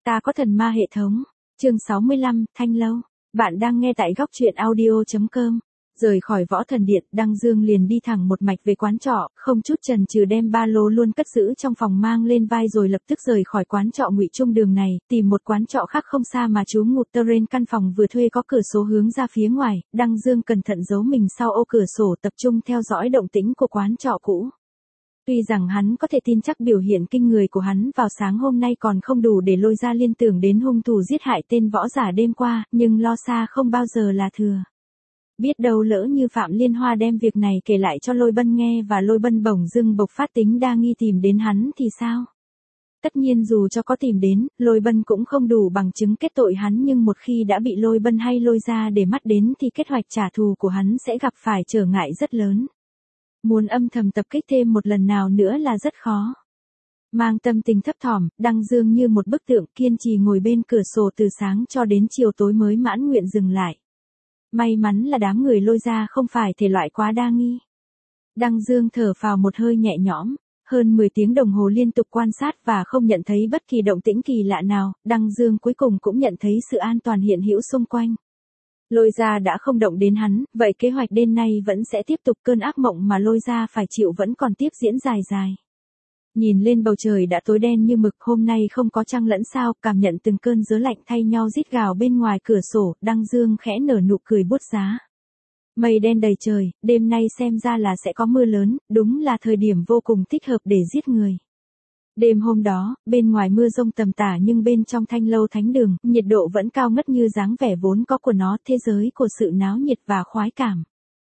Ta có thần ma hệ thống. Chương 65, Thanh Lâu. Bạn đang nghe tại góc truyện audio.com. Rời khỏi Võ Thần Điện, Đăng Dương liền đi thẳng một mạch về quán trọ, không chút chần chừ đem ba lô luôn cất giữ trong phòng mang lên vai rồi lập tức rời khỏi quán trọ Ngụy Trung đường này, tìm một quán trọ khác không xa mà trú ngụ terrain căn phòng vừa thuê có cửa sổ hướng ra phía ngoài. Đăng Dương cẩn thận giấu mình sau ô cửa sổ tập trung theo dõi động tĩnh của quán trọ cũ. Tuy rằng hắn có thể tin chắc biểu hiện kinh người của hắn vào sáng hôm nay còn không đủ để lôi ra liên tưởng đến hung thủ giết hại tên võ giả đêm qua, nhưng lo xa không bao giờ là thừa. Biết đâu lỡ như Phạm Liên Hoa đem việc này kể lại cho Lôi Bân nghe và Lôi Bân bỗng dưng bộc phát tính đa nghi tìm đến hắn thì sao? Tất nhiên dù cho có tìm đến, Lôi Bân cũng không đủ bằng chứng kết tội hắn, nhưng một khi đã bị Lôi Bân hay Lôi ra để mắt đến thì kế hoạch trả thù của hắn sẽ gặp phải trở ngại rất lớn. Muốn âm thầm tập kích thêm một lần nào nữa là rất khó. Mang tâm tình thấp thỏm, Đăng Dương như một bức tượng kiên trì ngồi bên cửa sổ từ sáng cho đến chiều tối mới mãn nguyện dừng lại. May mắn là đám người Lôi ra không phải thể loại quá đa nghi. Đăng Dương thở phào một hơi nhẹ nhõm, hơn 10 tiếng đồng hồ liên tục quan sát và không nhận thấy bất kỳ động tĩnh kỳ lạ nào, Đăng Dương cuối cùng cũng nhận thấy sự an toàn hiện hữu xung quanh. Lôi ra đã không động đến hắn, vậy kế hoạch đêm nay vẫn sẽ tiếp tục, cơn ác mộng mà Lôi ra phải chịu vẫn còn tiếp diễn dài dài. Nhìn lên bầu trời đã tối đen như mực, hôm nay không có trăng lẫn sao, cảm nhận từng cơn gió lạnh thay nhau rít gào bên ngoài cửa sổ, Đăng Dương khẽ nở nụ cười buốt giá. Mây đen đầy trời, đêm nay xem ra là sẽ có mưa lớn, đúng là thời điểm vô cùng thích hợp để giết người. Đêm hôm đó, bên ngoài mưa rông tầm tả nhưng bên trong Thanh Lâu Thánh Đường, nhiệt độ vẫn cao ngất như dáng vẻ vốn có của nó, thế giới của sự náo nhiệt và khoái cảm.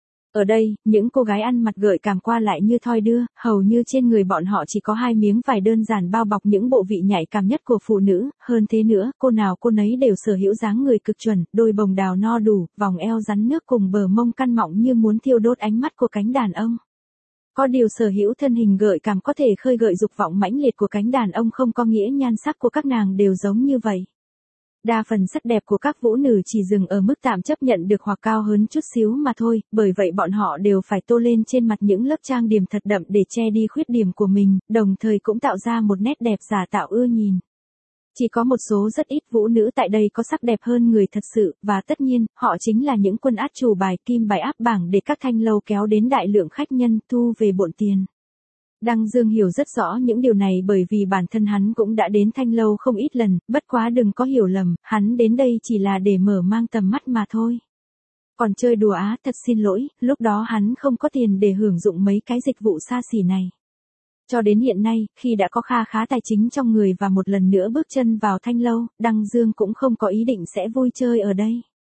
Ở đây, những cô gái ăn mặc gợi cảm qua lại như thoi đưa, hầu như trên người bọn họ chỉ có 2 miếng vải đơn giản bao bọc những bộ vị nhạy cảm nhất của phụ nữ, hơn thế nữa, cô nào cô nấy đều sở hữu dáng người cực chuẩn, đôi bồng đào no đủ, vòng eo rắn nước cùng bờ mông căn mọng như muốn thiêu đốt ánh mắt của cánh đàn ông. Có điều sở hữu thân hình gợi cảm có thể khơi gợi dục vọng mãnh liệt của cánh đàn ông không có nghĩa nhan sắc của các nàng đều giống như vậy. Đa phần sắc đẹp của các vũ nữ chỉ dừng ở mức tạm chấp nhận được hoặc cao hơn chút xíu mà thôi, bởi vậy bọn họ đều phải tô lên trên mặt những lớp trang điểm thật đậm để che đi khuyết điểm của mình, đồng thời cũng tạo ra một nét đẹp giả tạo ưa nhìn. Chỉ có một số rất ít vũ nữ tại đây có sắc đẹp hơn người thật sự, và tất nhiên, họ chính là những quân át chủ bài, kim bài áp bảng để các thanh lâu kéo đến đại lượng khách nhân, thu về bộn tiền. Đăng Dương hiểu rất rõ những điều này bởi vì bản thân hắn cũng đã đến Thanh Lâu không ít lần, bất quá đừng có hiểu lầm, hắn đến đây chỉ là để mở mang tầm mắt mà thôi. Còn chơi đùa á, thật xin lỗi, lúc đó hắn không có tiền để hưởng dụng mấy cái dịch vụ xa xỉ này. Cho đến hiện nay, khi đã có kha khá tài chính trong người và một lần nữa bước chân vào Thanh Lâu, Đăng Dương cũng không có ý định sẽ vui chơi ở đây.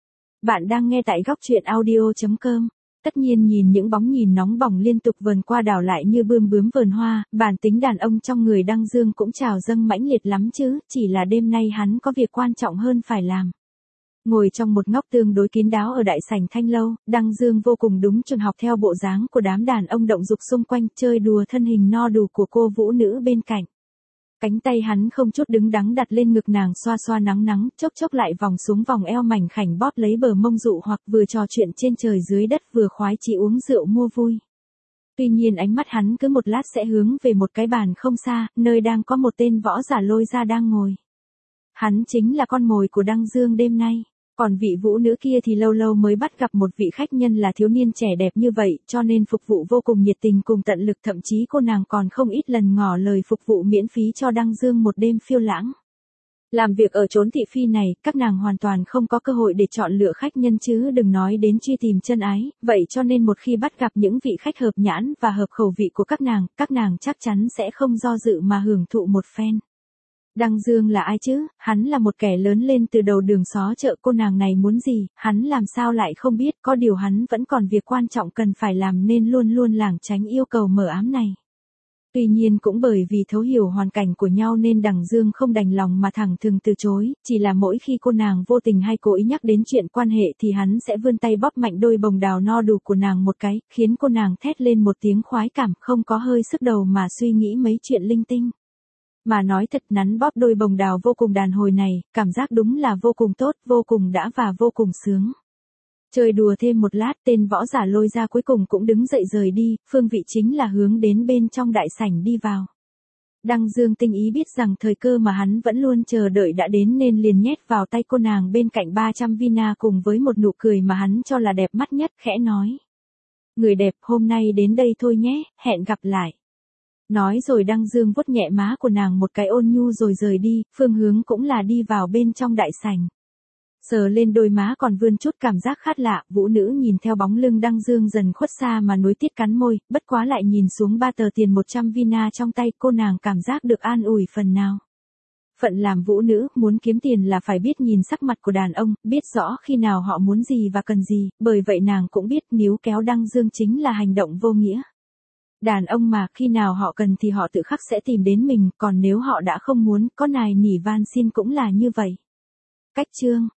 Bạn đang nghe tại góc truyện audio.com. Tất nhiên nhìn những bóng nhìn nóng bỏng liên tục vờn qua đảo lại như bươm bướm vờn hoa, bản tính đàn ông trong người Đăng Dương cũng trào dâng mãnh liệt lắm chứ, chỉ là đêm nay hắn có việc quan trọng hơn phải làm. Ngồi trong một góc tương đối kín đáo ở đại sảnh Thanh Lâu, Đăng Dương vô cùng đúng chuẩn học theo bộ dáng của đám đàn ông động dục xung quanh, chơi đùa thân hình no đủ của cô vũ nữ bên cạnh. Cánh tay hắn không chút đứng đắn đặt lên ngực nàng xoa xoa nắng nắng, chốc chốc lại vòng xuống vòng eo mảnh khảnh bóp lấy bờ mông dụ hoặc vừa trò chuyện trên trời dưới đất vừa khoái chí uống rượu mua vui. Tuy nhiên ánh mắt hắn cứ một lát sẽ hướng về một cái bàn không xa, nơi đang có một tên võ giả Lôi ra đang ngồi. Hắn chính là con mồi của Đăng Dương đêm nay. Còn vị vũ nữ kia thì lâu lâu mới bắt gặp một vị khách nhân là thiếu niên trẻ đẹp như vậy, cho nên phục vụ vô cùng nhiệt tình cùng tận lực, thậm chí cô nàng còn không ít lần ngỏ lời phục vụ miễn phí cho Đăng Dương một đêm phiêu lãng. Làm việc ở chốn thị phi này, các nàng hoàn toàn không có cơ hội để chọn lựa khách nhân chứ đừng nói đến truy tìm chân ái, vậy cho nên một khi bắt gặp những vị khách hợp nhãn và hợp khẩu vị của các nàng chắc chắn sẽ không do dự mà hưởng thụ một phen. Đăng Dương là ai chứ, hắn là một kẻ lớn lên từ đầu đường xó chợ, cô nàng này muốn gì, hắn làm sao lại không biết, có điều hắn vẫn còn việc quan trọng cần phải làm nên luôn luôn lảng tránh yêu cầu mờ ám này. Tuy nhiên cũng bởi vì thấu hiểu hoàn cảnh của nhau nên Đăng Dương không đành lòng mà thẳng thừng từ chối, chỉ là mỗi khi cô nàng vô tình hay cố ý nhắc đến chuyện quan hệ thì hắn sẽ vươn tay bóp mạnh đôi bồng đào no đủ của nàng một cái, khiến cô nàng thét lên một tiếng khoái cảm, không có hơi sức đầu mà suy nghĩ mấy chuyện linh tinh. Mà nói thật, nắn bóp đôi bồng đào vô cùng đàn hồi này, cảm giác đúng là vô cùng tốt, vô cùng đã và vô cùng sướng. Chơi đùa thêm một lát, tên võ giả Lôi ra cuối cùng cũng đứng dậy rời đi, phương vị chính là hướng đến bên trong đại sảnh đi vào. Đăng Dương tinh ý biết rằng thời cơ mà hắn vẫn luôn chờ đợi đã đến nên liền nhét vào tay cô nàng bên cạnh 300 vina cùng với một nụ cười mà hắn cho là đẹp mắt nhất, khẽ nói. Người đẹp, hôm nay đến đây thôi nhé, hẹn gặp lại. Nói rồi Đăng Dương vuốt nhẹ má của nàng một cái ôn nhu rồi rời đi, phương hướng cũng là đi vào bên trong đại sảnh. Sờ lên đôi má còn vươn chút cảm giác khát lạ, vũ nữ nhìn theo bóng lưng Đăng Dương dần khuất xa mà nuối tiếc cắn môi, bất quá lại nhìn xuống 3 tờ tiền 100 vina trong tay, cô nàng cảm giác được an ủi phần nào. Phận làm vũ nữ, muốn kiếm tiền là phải biết nhìn sắc mặt của đàn ông, biết rõ khi nào họ muốn gì và cần gì, bởi vậy nàng cũng biết níu kéo Đăng Dương chính là hành động vô nghĩa. Đàn ông mà khi nào họ cần thì họ tự khắc sẽ tìm đến mình, còn nếu họ đã không muốn, có nài nỉ van xin cũng là như vậy. Cách chương